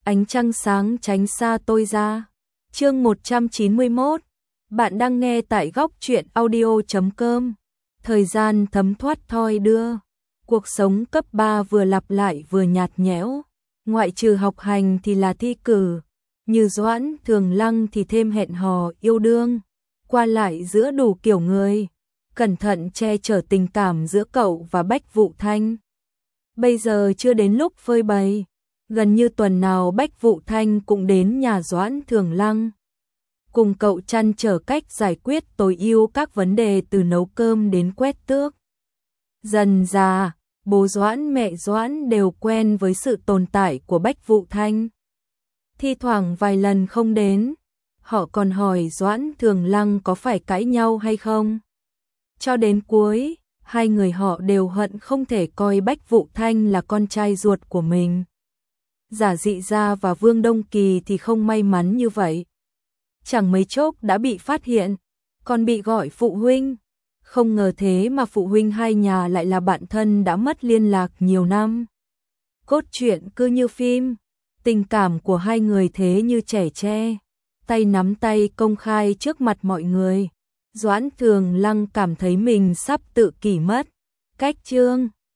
ánh trăng sáng tránh xa tôi ra. Chương 191. Bạn đang nghe tại góc truyện audio.com. Thời gian thấm thoát thoi đưa. Cuộc sống cấp 3 vừa lặp lại vừa nhạt nhẽo. Ngoại trừ học hành thì là thi cử. Như Doãn Thường Lăng thì thêm hẹn hò yêu đương. Qua lại giữa đủ kiểu người. Cẩn thận che chở tình cảm giữa cậu và Bách Vụ Thanh. Bây giờ chưa đến lúc phơi bày. Gần như tuần nào Bách Vụ Thanh cũng đến nhà Doãn Thường Lăng. Cùng cậu trăn trở cách giải quyết tối ưu các vấn đề từ nấu cơm đến quét tước. Dần dà, bố Doãn mẹ Doãn đều quen với sự tồn tại của Bách Vụ Thanh. Thi thoảng vài lần không đến, họ còn hỏi Doãn Thường Lăng có phải cãi nhau hay không. Cho đến cuối, hai người họ đều hận không thể coi Bách Vụ Thanh là con trai ruột của mình. Giả Dị Gia và Vương Đông Kỳ thì không may mắn như vậy. Chẳng mấy chốc đã bị phát hiện, còn bị gọi phụ huynh. Không ngờ thế mà phụ huynh hai nhà lại là bạn thân đã mất liên lạc nhiều năm. Cốt truyện cứ như phim, tình cảm của hai người thế như trẻ tre, tay nắm tay công khai trước mặt mọi người. Doãn Thường Lăng cảm thấy mình sắp tự kỷ mất. Cách chương